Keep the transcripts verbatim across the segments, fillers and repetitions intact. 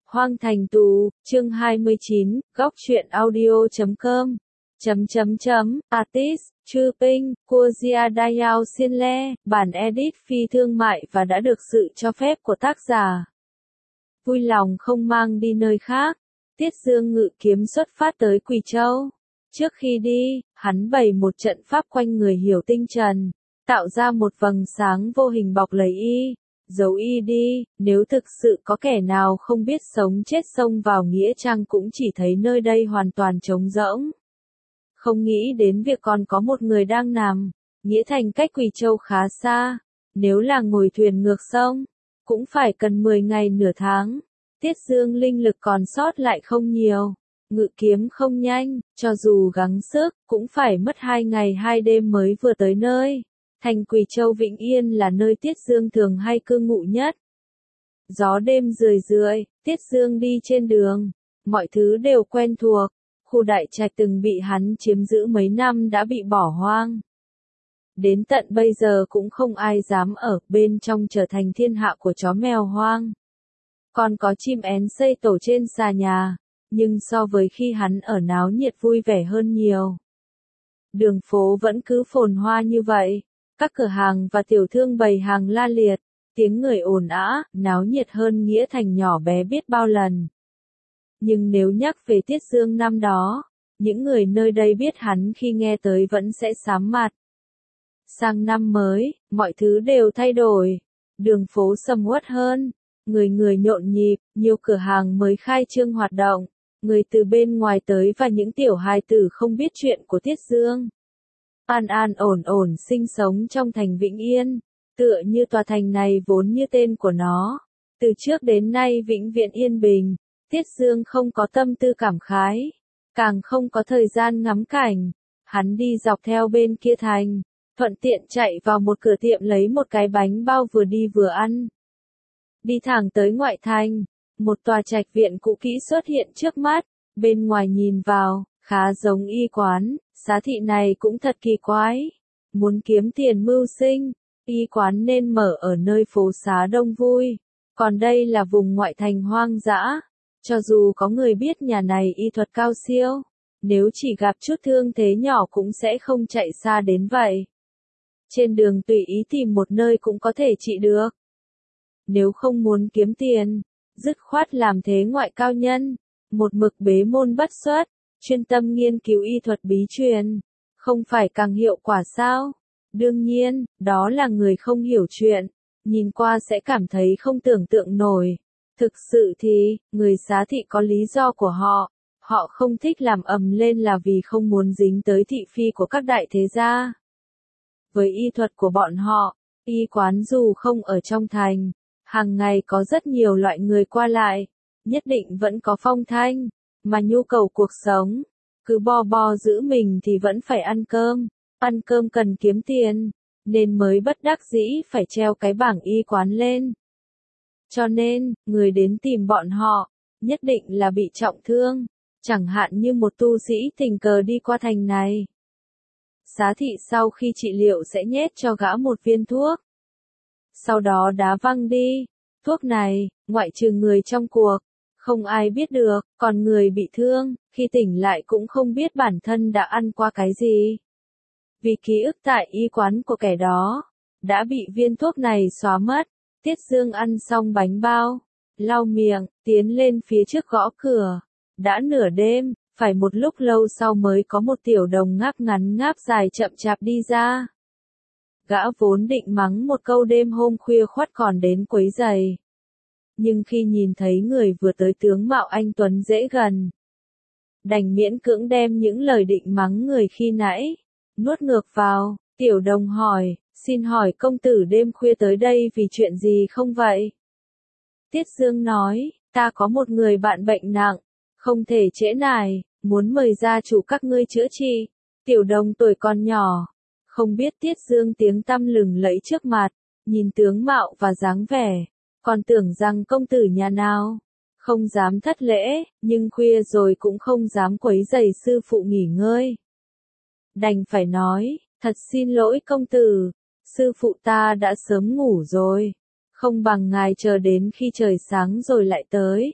Hoang Thành Tù, chương hai mươi chín, góc truyện audio chấm com, chấm chấm chấm, artist, Chư Ping, Kuzia Dayao Xianle, bản edit phi thương mại và đã được sự cho phép của tác giả. Vui lòng không mang đi nơi khác. Tiết Dương ngự kiếm xuất phát tới Quỳ Châu. Trước khi đi, hắn bày một trận pháp quanh người Hiểu Tinh Trần, tạo ra một vầng sáng vô hình bọc lấy y. Giấu y đi, nếu thực sự có kẻ nào không biết sống chết xông vào Nghĩa Trang cũng chỉ thấy nơi đây hoàn toàn trống rỗng. Không nghĩ đến việc còn có một người đang nằm. Nghĩa Thành cách Quỳ Châu khá xa, nếu là ngồi thuyền ngược sông, cũng phải cần mười ngày nửa tháng. Tiết Dương linh lực còn sót lại không nhiều, ngự kiếm không nhanh, cho dù gắng sức, cũng phải mất hai ngày hai đêm mới vừa tới nơi. Thành Quỳ Châu Vĩnh Yên là nơi Tiết Dương thường hay cư ngụ nhất. Gió đêm rười rượi, Tiết Dương đi trên đường, mọi thứ đều quen thuộc. Khu đại trạch từng bị hắn chiếm giữ mấy năm đã bị bỏ hoang. Đến tận bây giờ cũng không ai dám ở bên trong, trở thành thiên hạ của chó mèo hoang. Còn có chim én xây tổ trên xà nhà, nhưng so với khi hắn ở náo nhiệt vui vẻ hơn nhiều. Đường phố vẫn cứ phồn hoa như vậy. Các cửa hàng và tiểu thương bày hàng la liệt, tiếng người ồn ào, náo nhiệt hơn Nghĩa Thành nhỏ bé biết bao lần. Nhưng nếu nhắc về Tiết Dương năm đó, những người nơi đây biết hắn khi nghe tới vẫn sẽ sám mặt. Sang năm mới, mọi thứ đều thay đổi, đường phố sầm uất hơn, người người nhộn nhịp, nhiều cửa hàng mới khai trương hoạt động, người từ bên ngoài tới và những tiểu hài tử không biết chuyện của Tiết Dương. An an ổn ổn sinh sống trong thành Vĩnh Yên, tựa như tòa thành này vốn như tên của nó. Từ trước đến nay vĩnh viễn yên bình, Tiết Dương không có tâm tư cảm khái, càng không có thời gian ngắm cảnh. Hắn đi dọc theo bên kia thành, thuận tiện chạy vào một cửa tiệm lấy một cái bánh bao vừa đi vừa ăn. Đi thẳng tới ngoại thành, một tòa trạch viện cũ kỹ xuất hiện trước mắt, bên ngoài nhìn vào, khá giống y quán. Xá thị này cũng thật kỳ quái. Muốn kiếm tiền mưu sinh, y quán nên mở ở nơi phố xá đông vui. Còn đây là vùng ngoại thành hoang dã. Cho dù có người biết nhà này y thuật cao siêu, nếu chỉ gặp chút thương thế nhỏ cũng sẽ không chạy xa đến vậy. Trên đường tùy ý tìm một nơi cũng có thể trị được. Nếu không muốn kiếm tiền, dứt khoát làm thế ngoại cao nhân, một mực bế môn bất xuất. Chuyên tâm nghiên cứu y thuật bí truyền, không phải càng hiệu quả sao? Đương nhiên, đó là người không hiểu chuyện, nhìn qua sẽ cảm thấy không tưởng tượng nổi. Thực sự thì, người xá thị có lý do của họ, họ không thích làm ầm lên là vì không muốn dính tới thị phi của các đại thế gia. Với y thuật của bọn họ, y quán dù không ở trong thành, hàng ngày có rất nhiều loại người qua lại, nhất định vẫn có phong thanh. Mà nhu cầu cuộc sống, cứ bo bo giữ mình thì vẫn phải ăn cơm, ăn cơm cần kiếm tiền, nên mới bất đắc dĩ phải treo cái bảng y quán lên. Cho nên, người đến tìm bọn họ, nhất định là bị trọng thương, chẳng hạn như một tu sĩ tình cờ đi qua thành này. Xá thị sau khi trị liệu sẽ nhét cho gã một viên thuốc. Sau đó đá văng đi, thuốc này, ngoại trừ người trong cuộc, không ai biết được, còn người bị thương, khi tỉnh lại cũng không biết bản thân đã ăn qua cái gì. Vì ký ức tại y quán của kẻ đó, đã bị viên thuốc này xóa mất. Tiết Dương ăn xong bánh bao, lau miệng, tiến lên phía trước gõ cửa. Đã nửa đêm, phải một lúc lâu sau mới có một tiểu đồng ngáp ngắn ngáp dài chậm chạp đi ra. Gã vốn định mắng một câu đêm hôm khuya khoắt còn đến quấy rầy. Nhưng khi nhìn thấy người vừa tới tướng mạo anh tuấn dễ gần, đành miễn cưỡng đem những lời định mắng người khi nãy nuốt ngược vào. Tiểu đồng hỏi, xin hỏi công tử đêm khuya tới đây vì chuyện gì không vậy? Tiết Dương nói, ta có một người bạn bệnh nặng, không thể trễ nải, muốn mời gia chủ các ngươi chữa trị. Tiểu đồng tuổi còn nhỏ, không biết Tiết Dương tiếng tăm lừng lẫy trước mặt, nhìn tướng mạo và dáng vẻ, còn tưởng rằng công tử nhà nào, không dám thất lễ, nhưng khuya rồi cũng không dám quấy rầy sư phụ nghỉ ngơi. Đành phải nói, thật xin lỗi công tử, sư phụ ta đã sớm ngủ rồi, không bằng ngài chờ đến khi trời sáng rồi lại tới.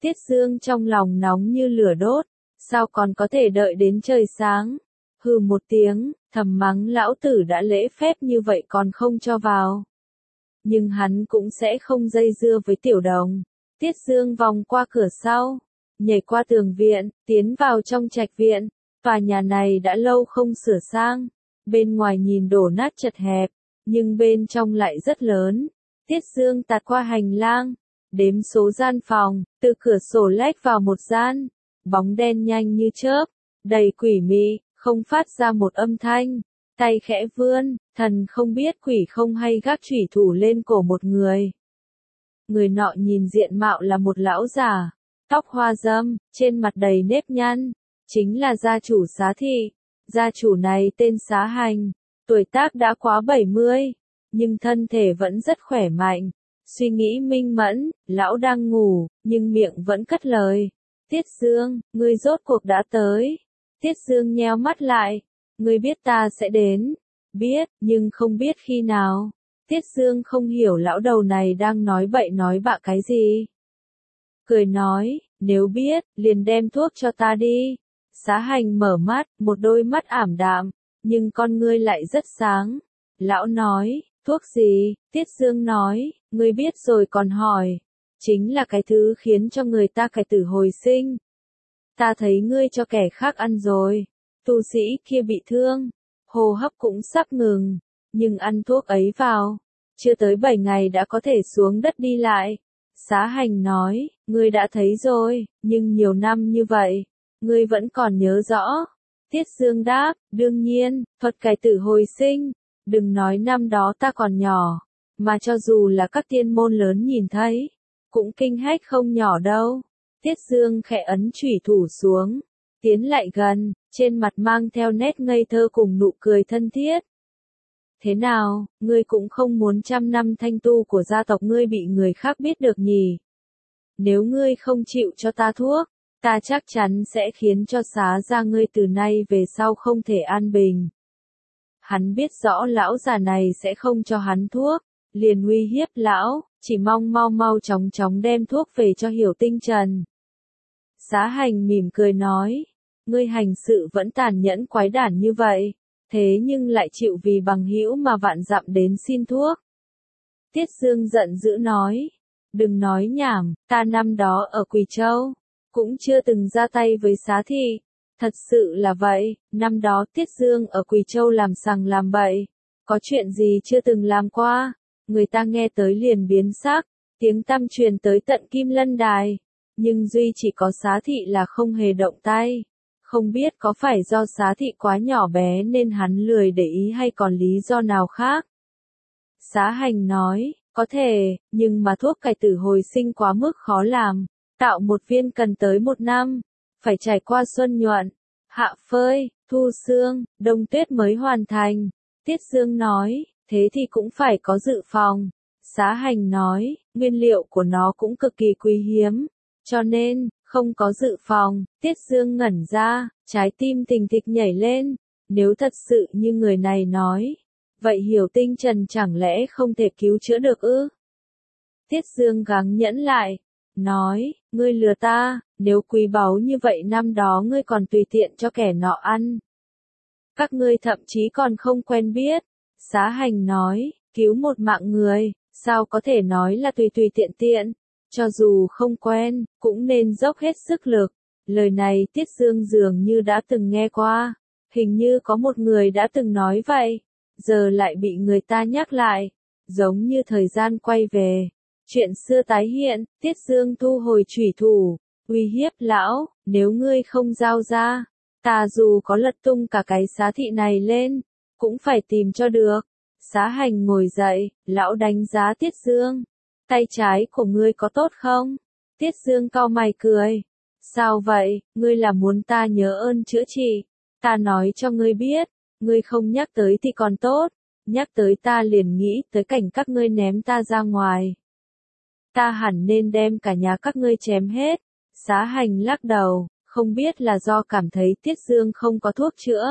Tiết Dương trong lòng nóng như lửa đốt, sao còn có thể đợi đến trời sáng. Hừ một tiếng, thầm mắng lão tử đã lễ phép như vậy còn không cho vào. Nhưng hắn cũng sẽ không dây dưa với Tiểu Đồng. Tiết Dương vòng qua cửa sau, nhảy qua tường viện, tiến vào trong trạch viện. Tòa nhà này đã lâu không sửa sang, bên ngoài nhìn đổ nát chật hẹp, nhưng bên trong lại rất lớn. Tiết Dương tạt qua hành lang, đếm số gian phòng, từ cửa sổ lách vào một gian, bóng đen nhanh như chớp, đầy quỷ mị, không phát ra một âm thanh, tay khẽ vươn, thần không biết quỷ không hay gác chủy thủ lên cổ một người. Người nọ nhìn diện mạo là một lão già, tóc hoa râm, trên mặt đầy nếp nhăn, chính là gia chủ Xá thị. Gia chủ này tên Xá Hành, tuổi tác đã quá bảy mươi, nhưng thân thể vẫn rất khỏe mạnh. Suy nghĩ minh mẫn, lão đang ngủ, nhưng miệng vẫn cất lời. Tiết Dương, ngươi rốt cuộc đã tới. Tiết Dương nheo mắt lại. Ngươi biết ta sẽ đến. Biết, nhưng không biết khi nào. Tiết Dương không hiểu lão đầu này đang nói bậy nói bạ cái gì. Cười nói, nếu biết, liền đem thuốc cho ta đi. Xá Hành mở mắt, một đôi mắt ảm đạm, nhưng con ngươi lại rất sáng. Lão nói, thuốc gì? Tiết Dương nói, ngươi biết rồi còn hỏi. Chính là cái thứ khiến cho người ta cải tử hồi sinh. Ta thấy ngươi cho kẻ khác ăn rồi. Tu sĩ kia bị thương, hô hấp cũng sắp ngừng, nhưng ăn thuốc ấy vào, chưa tới bảy ngày đã có thể xuống đất đi lại. Xá Hành nói, ngươi đã thấy rồi, nhưng nhiều năm như vậy, ngươi vẫn còn nhớ rõ. Tiết Dương đáp, đương nhiên, thuật cải tử hồi sinh, đừng nói năm đó ta còn nhỏ, mà cho dù là các tiên môn lớn nhìn thấy, cũng kinh hách không nhỏ đâu. Tiết Dương khẽ ấn chủy thủ xuống, tiến lại gần, trên mặt mang theo nét ngây thơ cùng nụ cười thân thiết. Thế nào, ngươi cũng không muốn trăm năm thanh tu của gia tộc ngươi bị người khác biết được nhỉ? Nếu ngươi không chịu cho ta thuốc, ta chắc chắn sẽ khiến cho Xá gia ngươi từ nay về sau không thể an bình. Hắn biết rõ lão già này sẽ không cho hắn thuốc, liền uy hiếp lão, chỉ mong mau mau chóng chóng đem thuốc về cho Hiểu Tinh Trần. Xá Hành mỉm cười nói, ngươi hành sự vẫn tàn nhẫn quái đản như vậy, thế nhưng lại chịu vì bằng hữu mà vạn dặm đến xin thuốc. Tiết Dương giận dữ nói, đừng nói nhảm, ta năm đó ở Quỳ Châu, cũng chưa từng ra tay với Xá thị. Thật sự là vậy, năm đó Tiết Dương ở Quỳ Châu làm sằng làm bậy, có chuyện gì chưa từng làm qua, người ta nghe tới liền biến sắc, tiếng tăm truyền tới tận Kim Lân Đài, nhưng duy chỉ có Xá thị là không hề động tay. Không biết có phải do Xá thị quá nhỏ bé nên hắn lười để ý hay còn lý do nào khác. Xá Hành nói, có thể, nhưng mà thuốc cải tử hồi sinh quá mức khó làm, tạo một viên cần tới một năm, phải trải qua xuân nhuận, hạ phơi, thu sương, đông tuyết mới hoàn thành. Tiết Dương nói, thế thì cũng phải có dự phòng. Xá Hành nói, nguyên liệu của nó cũng cực kỳ quý hiếm, cho nên, không có dự phòng. Tiết Dương ngẩn ra, trái tim thình thịch nhảy lên, nếu thật sự như người này nói, vậy Hiểu Tinh Trần chẳng lẽ không thể cứu chữa được ư? Tiết Dương gắng nhẫn lại, nói, ngươi lừa ta, nếu quý báu như vậy năm đó ngươi còn tùy tiện cho kẻ nọ ăn. Các ngươi thậm chí còn không quen biết. Xá Hành nói, cứu một mạng người, sao có thể nói là tùy tùy tiện tiện, cho dù không quen, cũng nên dốc hết sức lực. Lời này Tiết Dương dường như đã từng nghe qua, hình như có một người đã từng nói vậy, giờ lại bị người ta nhắc lại, giống như thời gian quay về. Chuyện xưa tái hiện, Tiết Dương thu hồi chủy thủ, uy hiếp lão, nếu ngươi không giao ra, ta dù có lật tung cả cái Xá thị này lên, cũng phải tìm cho được. Xá Hành ngồi dậy, lão đánh giá Tiết Dương, tay trái của ngươi có tốt không? Tiết Dương cau mày cười, sao vậy, ngươi là muốn ta nhớ ơn chữa trị? Ta nói cho ngươi biết, ngươi không nhắc tới thì còn tốt, nhắc tới ta liền nghĩ tới cảnh các ngươi ném ta ra ngoài. Ta hẳn nên đem cả nhà các ngươi chém hết. Xá Hành lắc đầu, không biết là do cảm thấy Tiết Dương không có thuốc chữa,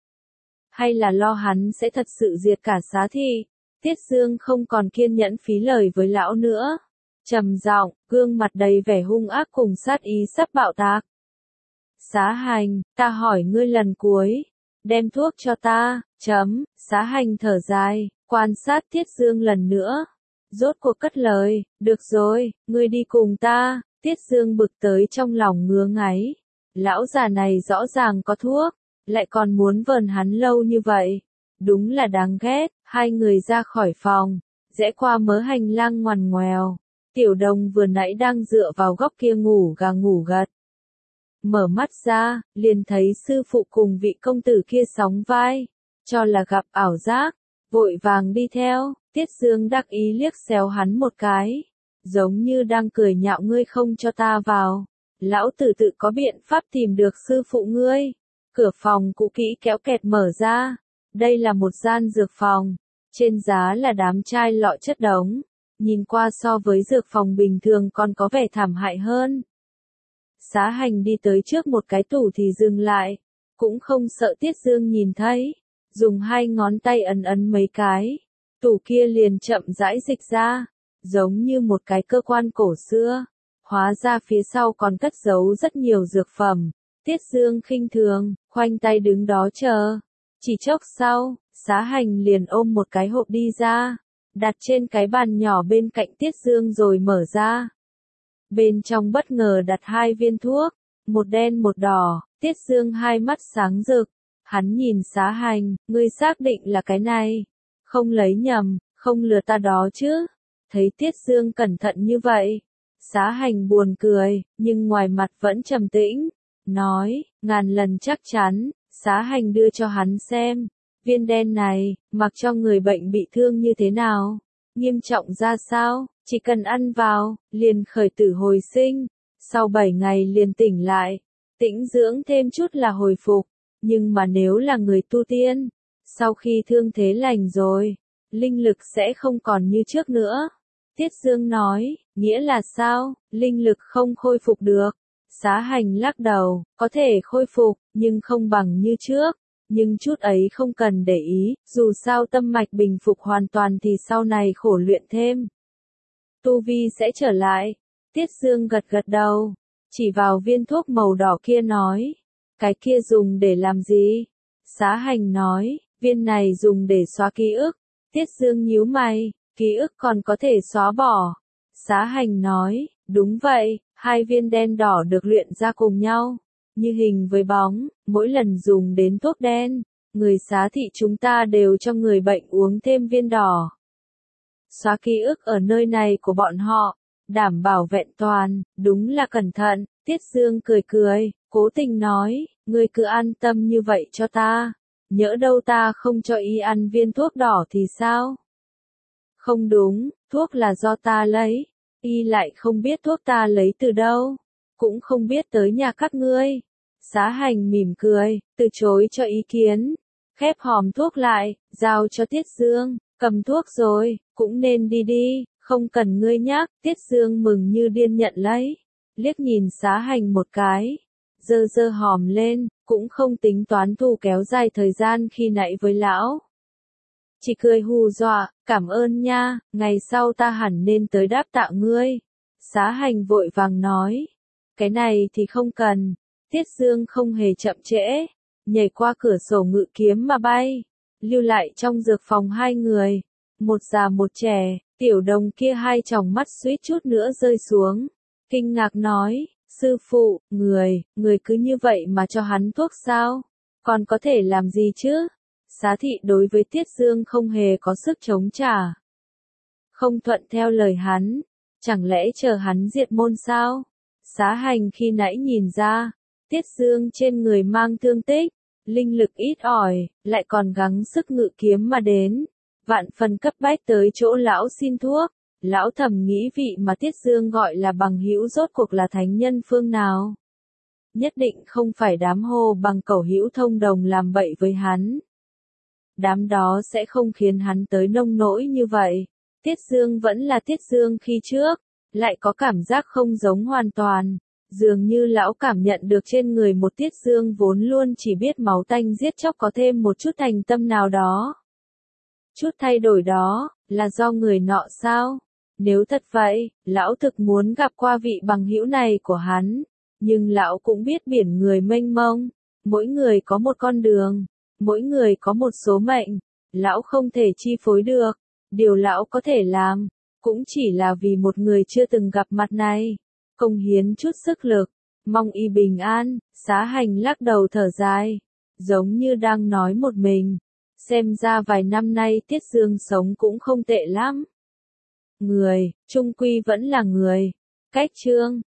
hay là lo hắn sẽ thật sự diệt cả Xá thị. Tiết Dương không còn kiên nhẫn phí lời với lão nữa. trầm giọng, gương mặt đầy vẻ hung ác cùng sát ý sắp bạo tạc. Xá Hành, ta hỏi ngươi lần cuối, đem thuốc cho ta, chấm, Xá Hành thở dài, quan sát Tiết Dương lần nữa. Rốt cuộc cất lời, được rồi, ngươi đi cùng ta, Tiết Dương bực tới trong lòng ngứa ngáy. Lão già này rõ ràng có thuốc, lại còn muốn vờn hắn lâu như vậy. Đúng là đáng ghét, hai người ra khỏi phòng, rẽ qua mớ hành lang ngoằn ngoèo. Tiểu Đồng vừa nãy đang dựa vào góc kia ngủ gà ngủ gật. Mở mắt ra, liền thấy sư phụ cùng vị công tử kia sóng vai, cho là gặp ảo giác, vội vàng đi theo. Tiết Dương đắc ý liếc xéo hắn một cái, giống như đang cười nhạo ngươi không cho ta vào. Lão tử tự có biện pháp tìm được sư phụ ngươi. Cửa phòng cũ kỹ kéo kẹt mở ra. Đây là một gian dược phòng. Trên giá là đám chai lọ chất đống. Nhìn qua so với dược phòng bình thường còn có vẻ thảm hại hơn. Xá Hành đi tới trước một cái tủ thì dừng lại. Cũng không sợ Tiết Dương nhìn thấy. Dùng hai ngón tay ấn ấn mấy cái. Tủ kia liền chậm rãi dịch ra. Giống như một cái cơ quan cổ xưa. Hóa ra phía sau còn cất giấu rất nhiều dược phẩm. Tiết Dương khinh thường, khoanh tay đứng đó chờ. Chỉ chốc sau, Xá Hành liền ôm một cái hộp đi ra, đặt trên cái bàn nhỏ bên cạnh Tiết Dương rồi mở ra. Bên trong bất ngờ đặt hai viên thuốc, một đen một đỏ. Tiết Dương hai mắt sáng rực. Hắn nhìn Xá Hành, ngươi xác định là cái này. Không lấy nhầm, không lừa ta đó chứ. Thấy Tiết Dương cẩn thận như vậy. Xá Hành buồn cười, nhưng ngoài mặt vẫn trầm tĩnh, nói, ngàn lần chắc chắn. Xá Hành đưa cho hắn xem, viên đen này, mặc cho người bệnh bị thương như thế nào, nghiêm trọng ra sao, chỉ cần ăn vào, liền khởi tử hồi sinh, sau bảy ngày liền tỉnh lại, tĩnh dưỡng thêm chút là hồi phục, nhưng mà nếu là người tu tiên, sau khi thương thế lành rồi, linh lực sẽ không còn như trước nữa. Tiết Dương nói, nghĩa là sao, linh lực không khôi phục được. Xá Hành lắc đầu, có thể khôi phục, nhưng không bằng như trước. Nhưng chút ấy không cần để ý, dù sao tâm mạch bình phục hoàn toàn thì sau này khổ luyện thêm. Tu vi sẽ trở lại. Tiết Dương gật gật đầu, chỉ vào viên thuốc màu đỏ kia nói, cái kia dùng để làm gì? Xá Hành nói, viên này dùng để xóa ký ức. Tiết Dương nhíu mày, ký ức còn có thể xóa bỏ. Xá Hành nói, đúng vậy, hai viên đen đỏ được luyện ra cùng nhau, như hình với bóng, mỗi lần dùng đến thuốc đen, người xá thị chúng ta đều cho người bệnh uống thêm viên đỏ. Xóa ký ức ở nơi này của bọn họ, đảm bảo vẹn toàn, đúng là cẩn thận. Tiết Dương cười cười, cố tình nói, ngươi cứ an tâm như vậy cho ta, nhỡ đâu ta không cho y ăn viên thuốc đỏ thì sao? Không đúng, thuốc là do ta lấy, y lại không biết thuốc ta lấy từ đâu, cũng không biết tới nhà các ngươi. Xá Hành mỉm cười, từ chối cho ý kiến, khép hòm thuốc lại, giao cho Tiết Dương, cầm thuốc rồi, cũng nên đi đi, không cần ngươi nhắc. Tiết Dương mừng như điên nhận lấy, liếc nhìn Xá Hành một cái, giơ giơ hòm lên, cũng không tính toán thù kéo dài thời gian khi nãy với lão. Chỉ cười hù dọa, cảm ơn nha, ngày sau ta hẳn nên tới đáp tạ ngươi. Xá Hành vội vàng nói, cái này thì không cần. Tiết Dương không hề chậm trễ, nhảy qua cửa sổ ngự kiếm mà bay, lưu lại trong dược phòng hai người, một già một trẻ. Tiểu Đồng kia hai tròng mắt suýt chút nữa rơi xuống, kinh ngạc nói, sư phụ, người, người cứ như vậy mà cho hắn thuốc sao, còn có thể làm gì chứ? Xá thị đối với Tiết Dương không hề có sức chống trả, không thuận theo lời hắn, chẳng lẽ chờ hắn diệt môn sao? Xá Hành khi nãy nhìn ra, Tiết Dương trên người mang thương tích, linh lực ít ỏi, lại còn gắng sức ngự kiếm mà đến, vạn phần cấp bách tới chỗ lão xin thuốc. Lão thầm nghĩ vị mà Tiết Dương gọi là bằng hữu rốt cuộc là thánh nhân phương nào. Nhất định không phải đám hồ bằng cẩu hữu thông đồng làm bậy với hắn. Đám đó sẽ không khiến hắn tới nông nỗi như vậy. Tiết Dương vẫn là Tiết Dương khi trước, lại có cảm giác không giống hoàn toàn. Dường như lão cảm nhận được trên người một Tiết Dương vốn luôn chỉ biết máu tanh giết chóc có thêm một chút thành tâm nào đó. Chút thay đổi đó, là do người nọ sao? Nếu thật vậy, lão thực muốn gặp qua vị bằng hữu này của hắn. Nhưng lão cũng biết biển người mênh mông. Mỗi người có một con đường. Mỗi người có một số mệnh. Lão không thể chi phối được. Điều lão có thể làm, cũng chỉ là vì một người chưa từng gặp mặt này. Công hiến chút sức lực. Mong y bình an. Xá hành lắc đầu thở dài. Giống như đang nói một mình. Xem ra vài năm nay Tiết Dương sống cũng không tệ lắm. Người, chung quy vẫn là người. Cách chương